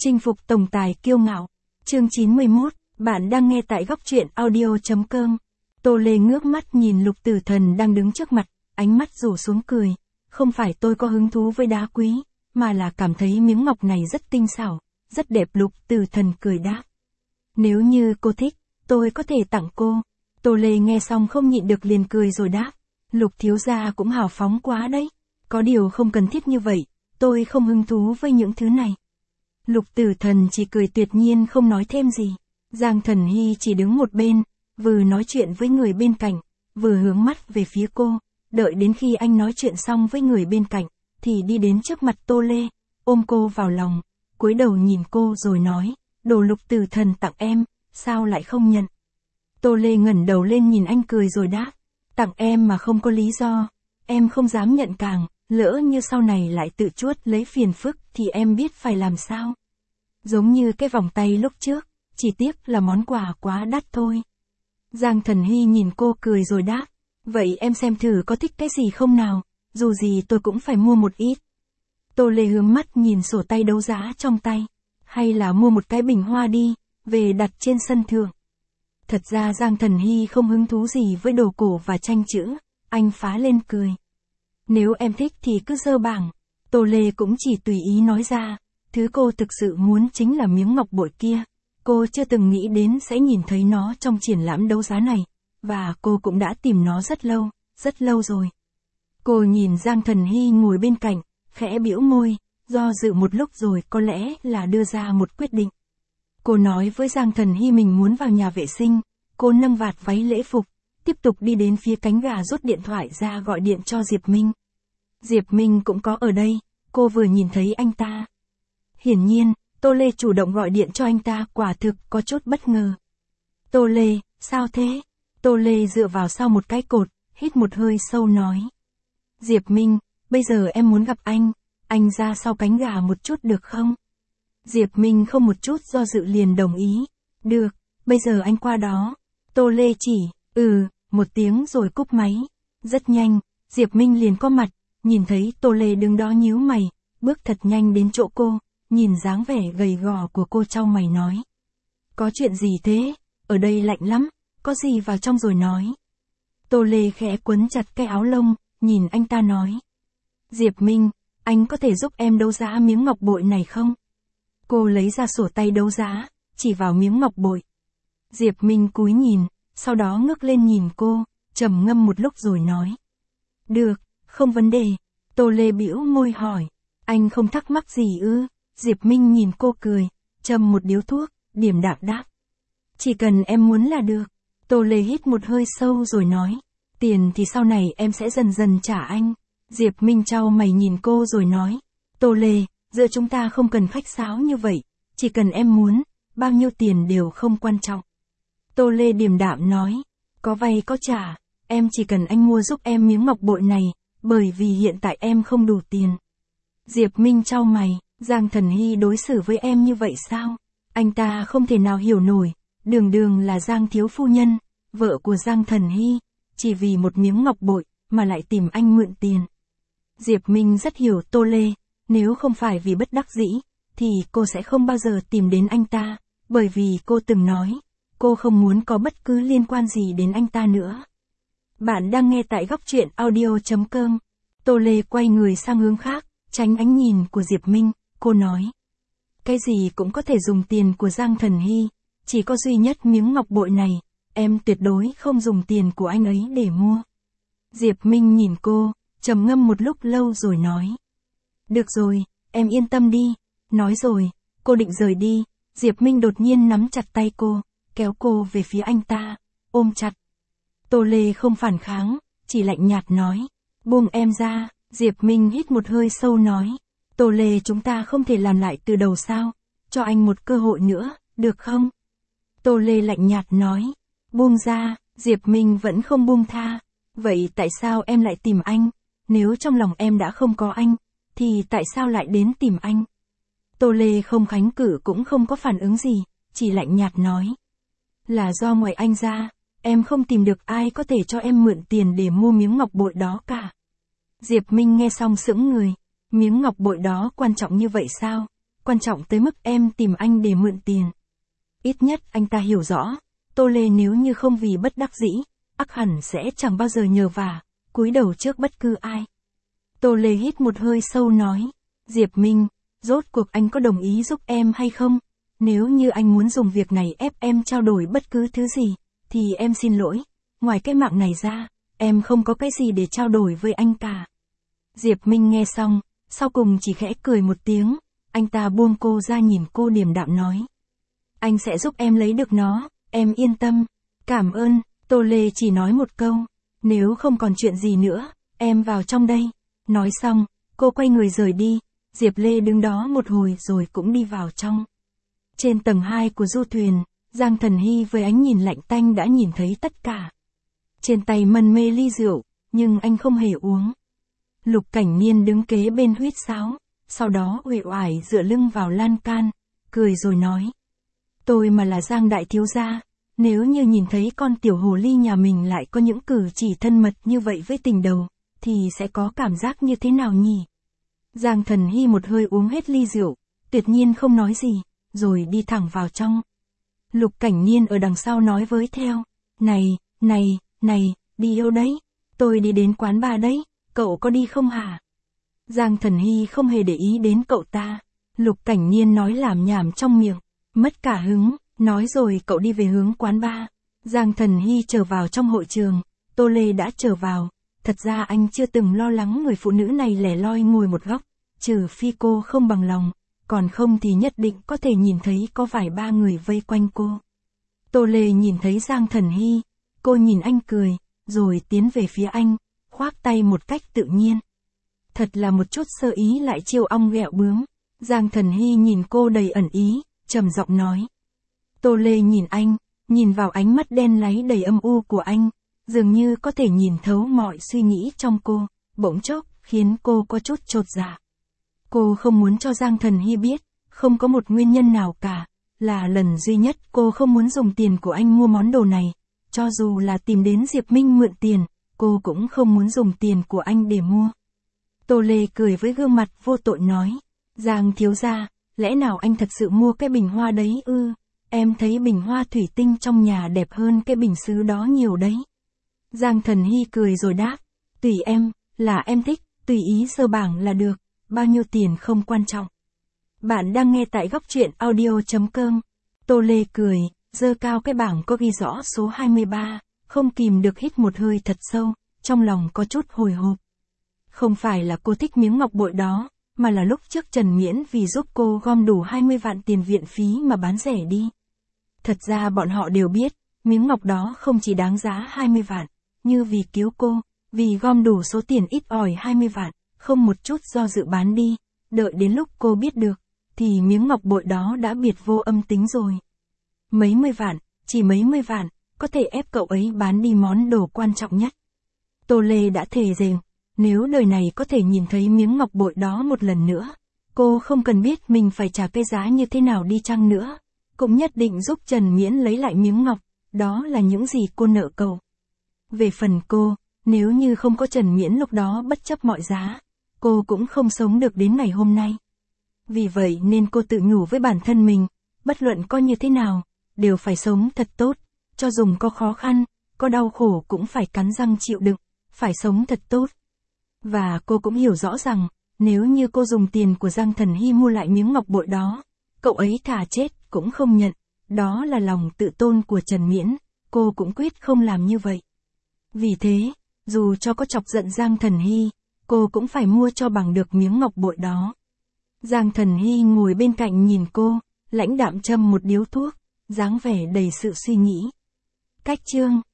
Chinh phục tổng tài kiêu ngạo. Chương 91, bạn đang nghe tại góc truyện audio.com. Tô Lê ngước mắt nhìn Lục Tử Thần đang đứng trước mặt, ánh mắt rủ xuống cười. Không phải tôi có hứng thú với đá quý, mà là cảm thấy miếng ngọc này rất tinh xảo, rất đẹp. Lục Tử Thần cười đáp. Nếu như cô thích, tôi có thể tặng cô. Tô Lê nghe xong không nhịn được liền cười rồi đáp. Lục thiếu gia cũng hào phóng quá đấy. Có điều không cần thiết như vậy, tôi không hứng thú với những thứ này. Lục Tử Thần chỉ cười tuyệt nhiên không nói thêm gì. Giang Thần Hy chỉ đứng một bên, vừa nói chuyện với người bên cạnh, vừa hướng mắt về phía cô. Đợi đến khi anh nói chuyện xong với người bên cạnh, thì đi đến trước mặt Tô Lê, ôm cô vào lòng, cúi đầu nhìn cô rồi nói, đồ Lục Tử Thần tặng em, sao lại không nhận? Tô Lê ngẩng đầu lên nhìn anh cười rồi đáp, tặng em mà không có lý do, em không dám nhận càng, lỡ như sau này lại tự chuốt lấy phiền phức thì em biết phải làm sao. Giống như cái vòng tay lúc trước, chỉ tiếc là món quà quá đắt thôi. Giang Thần Hy nhìn cô cười rồi đáp, vậy em xem thử có thích cái gì không nào, dù gì tôi cũng phải mua một ít. Tô Lê hướng mắt nhìn sổ tay đấu giá trong tay, hay là mua một cái bình hoa đi, về đặt trên sân thượng. Thật ra Giang Thần Hy không hứng thú gì với đồ cổ và tranh chữ, anh phá lên cười. Nếu em thích thì cứ dơ bảng. Tô Lê cũng chỉ tùy ý nói ra, thứ cô thực sự muốn chính là miếng ngọc bội kia. Cô chưa từng nghĩ đến sẽ nhìn thấy nó trong triển lãm đấu giá này, và cô cũng đã tìm nó rất lâu rồi. Cô nhìn Giang Thần Hy ngồi bên cạnh, khẽ bĩu môi, do dự một lúc rồi có lẽ là đưa ra một quyết định. Cô nói với Giang Thần Hy mình muốn vào nhà vệ sinh, cô nâng vạt váy lễ phục, tiếp tục đi đến phía cánh gà rút điện thoại ra gọi điện cho Diệp Minh. Diệp Minh cũng có ở đây, cô vừa nhìn thấy anh ta. Hiển nhiên, Tô Lê chủ động gọi điện cho anh ta quả thực có chút bất ngờ. Tô Lê, sao thế? Tô Lê dựa vào sau một cái cột, hít một hơi sâu nói. Diệp Minh, bây giờ em muốn gặp anh ra sau cánh gà một chút được không? Diệp Minh không một chút do dự liền đồng ý. Được, bây giờ anh qua đó. Tô Lê chỉ, một tiếng rồi cúp máy. Rất nhanh, Diệp Minh liền có mặt, nhìn thấy Tô Lê đứng đó nhíu mày, bước thật nhanh đến chỗ cô, nhìn dáng vẻ gầy gò của cô chau mày nói. Có chuyện gì thế? Ở đây lạnh lắm, có gì vào trong rồi nói. Tô Lê khẽ quấn chặt cái áo lông, nhìn anh ta nói. Diệp Minh, anh có thể giúp em đấu giá miếng ngọc bội này không? Cô lấy ra sổ tay đấu giá, chỉ vào miếng ngọc bội. Diệp Minh cúi nhìn, sau đó ngước lên nhìn cô, trầm ngâm một lúc rồi nói. Được, không vấn đề. Tô Lê bĩu môi hỏi. Anh không thắc mắc gì ư? Diệp Minh nhìn cô cười, châm một điếu thuốc, điềm đạm đáp. Chỉ cần em muốn là được. Tô Lê hít một hơi sâu rồi nói. Tiền thì sau này em sẽ dần dần trả anh. Diệp Minh chau mày nhìn cô rồi nói. Tô Lê, giữa chúng ta không cần khách sáo như vậy, chỉ cần em muốn, bao nhiêu tiền đều không quan trọng. Tô Lê điềm đạm nói. Có vay có trả, em chỉ cần anh mua giúp em miếng ngọc bội này, bởi vì hiện tại em không đủ tiền. Diệp Minh chau mày. Giang Thần Hy đối xử với em như vậy sao? Anh ta không thể nào hiểu nổi, đường là Giang thiếu phu nhân, vợ của Giang Thần Hy, chỉ vì một miếng ngọc bội, mà lại tìm anh mượn tiền. Diệp Minh rất hiểu Tô Lê, nếu không phải vì bất đắc dĩ, thì cô sẽ không bao giờ tìm đến anh ta, bởi vì cô từng nói, cô không muốn có bất cứ liên quan gì đến anh ta nữa. Bạn đang nghe tại góc truyện audio.com. Tô Lê quay người sang hướng khác, tránh ánh nhìn của Diệp Minh. Cô nói, cái gì cũng có thể dùng tiền của Giang Thần Hy, chỉ có duy nhất miếng ngọc bội này, em tuyệt đối không dùng tiền của anh ấy để mua. Diệp Minh nhìn cô, trầm ngâm một lúc lâu rồi nói. Được rồi, em yên tâm đi. Nói rồi, cô định rời đi, Diệp Minh đột nhiên nắm chặt tay cô, kéo cô về phía anh ta, ôm chặt. Tô Lê không phản kháng, chỉ lạnh nhạt nói, buông em ra. Diệp Minh hít một hơi sâu nói. Tô Lê, chúng ta không thể làm lại từ đầu sao? Cho anh một cơ hội nữa, được không? Tô Lê lạnh nhạt nói. Buông ra. Diệp Minh vẫn không buông tha. Vậy tại sao em lại tìm anh? Nếu trong lòng em đã không có anh, thì tại sao lại đến tìm anh? Tô Lê không kháng cự cũng không có phản ứng gì, chỉ lạnh nhạt nói. Là do ngoài anh ra, em không tìm được ai có thể cho em mượn tiền để mua miếng ngọc bội đó cả. Diệp Minh nghe xong sững người. Miếng ngọc bội đó quan trọng như vậy sao? quan trọng tới mức em tìm anh để mượn tiền. Ít nhất anh ta hiểu rõ, Tô Lê nếu như không vì bất đắc dĩ, ắt hẳn sẽ chẳng bao giờ nhờ vả, cúi đầu trước bất cứ ai. Tô Lê hít một hơi sâu nói, Diệp Minh, rốt cuộc anh có đồng ý giúp em hay không? Nếu như anh muốn dùng việc này ép em trao đổi bất cứ thứ gì, thì em xin lỗi, ngoài cái mạng này ra, em không có cái gì để trao đổi với anh cả. Diệp Minh nghe xong, sau cùng chỉ khẽ cười một tiếng, anh ta buông cô ra nhìn cô điềm đạm nói. Anh sẽ giúp em lấy được nó, em yên tâm. Cảm ơn, Tô Lê chỉ nói một câu, nếu không còn chuyện gì nữa, em vào trong đây. Nói xong, cô quay người rời đi, Diệp Lê đứng đó một hồi rồi cũng đi vào trong. Trên tầng 2 của du thuyền, Giang Thần Hy với ánh nhìn lạnh tanh đã nhìn thấy tất cả. Trên tay mân mê ly rượu, nhưng anh không hề uống. Lục Cảnh Niên đứng kế bên huýt sáo, sau đó uể oải dựa lưng vào lan can, cười rồi nói. Tôi mà là Giang đại thiếu gia, nếu như nhìn thấy con tiểu hồ ly nhà mình lại có những cử chỉ thân mật như vậy với tình đầu, thì sẽ có cảm giác như thế nào nhỉ? Giang Thần Hy một hơi uống hết ly rượu, tuyệt nhiên không nói gì, rồi đi thẳng vào trong. Lục Cảnh Niên ở đằng sau nói với theo, này, đi đâu đấy? Tôi đi đến quán bar đấy, cậu có đi không hả? Giang Thần Hy không hề để ý đến cậu ta. Lục Cảnh Niên nói làm nhảm trong miệng, mất cả hứng, nói rồi cậu đi về hướng quán bar. Giang Thần Hy trở vào trong hội trường, Tô Lê đã trở vào. Thật ra anh chưa từng lo lắng người phụ nữ này lẻ loi ngồi một góc, trừ phi cô không bằng lòng, còn không thì nhất định có thể nhìn thấy có vài ba người vây quanh cô. Tô Lê nhìn thấy Giang Thần Hy, cô nhìn anh cười, rồi tiến về phía anh, khoác tay một cách tự nhiên. Thật là một chút sơ ý lại chiêu ong ghẹo bướm. Giang Thần Hy nhìn cô đầy ẩn ý, trầm giọng nói. Tô Lê nhìn anh, nhìn vào ánh mắt đen láy đầy âm u của anh, dường như có thể nhìn thấu mọi suy nghĩ trong cô, bỗng chốc, khiến cô có chút chột dạ. Cô không muốn cho Giang Thần Hy biết, không có một nguyên nhân nào cả, là lần duy nhất cô không muốn dùng tiền của anh mua món đồ này, cho dù là tìm đến Diệp Minh mượn tiền, cô cũng không muốn dùng tiền của anh để mua. Tô Lê cười với gương mặt vô tội nói, Giang thiếu gia, lẽ nào anh thật sự mua cái bình hoa đấy ư? Em thấy bình hoa thủy tinh trong nhà đẹp hơn cái bình sứ đó nhiều đấy. Giang Thần Hy cười rồi đáp, tùy em, là em thích, tùy ý sơ bảng là được, bao nhiêu tiền không quan trọng. Bạn đang nghe tại góc truyện audio.com. Tô Lê cười, giơ cao cái bảng có ghi rõ số 23, không kìm được hít một hơi thật sâu, trong lòng có chút hồi hộp. Không phải là cô thích miếng ngọc bội đó, mà là lúc trước Trần Miễn vì giúp cô gom đủ 20 vạn tiền viện phí mà bán rẻ đi. Thật ra bọn họ đều biết, miếng ngọc đó không chỉ đáng giá 20 vạn, như vì cứu cô, vì gom đủ số tiền ít ỏi 20 vạn, không một chút do dự bán đi, đợi đến lúc cô biết được, thì miếng ngọc bội đó đã biệt vô âm tính rồi. Mấy mươi vạn, chỉ mấy mươi vạn, có thể ép cậu ấy bán đi món đồ quan trọng nhất. Tô Lê đã thề rằng, nếu đời này có thể nhìn thấy miếng ngọc bội đó một lần nữa, cô không cần biết mình phải trả cái giá như thế nào đi chăng nữa, cũng nhất định giúp Trần Miễn lấy lại miếng ngọc, đó là những gì cô nợ cậu. Về phần cô, nếu như không có Trần Miễn lúc đó bất chấp mọi giá, cô cũng không sống được đến ngày hôm nay. Vì vậy nên cô tự nhủ với bản thân mình, bất luận có như thế nào, đều phải sống thật tốt, cho dù có khó khăn, có đau khổ cũng phải cắn răng chịu đựng, phải sống thật tốt. Và cô cũng hiểu rõ rằng, nếu như cô dùng tiền của Giang Thần Hy mua lại miếng ngọc bội đó, cậu ấy thà chết cũng không nhận, đó là lòng tự tôn của Trần Miễn, cô cũng quyết không làm như vậy. Vì thế, dù cho có chọc giận Giang Thần Hy, cô cũng phải mua cho bằng được miếng ngọc bội đó. Giang Thần Hy ngồi bên cạnh nhìn cô, lãnh đạm châm một điếu thuốc, dáng vẻ đầy sự suy nghĩ. Cách chương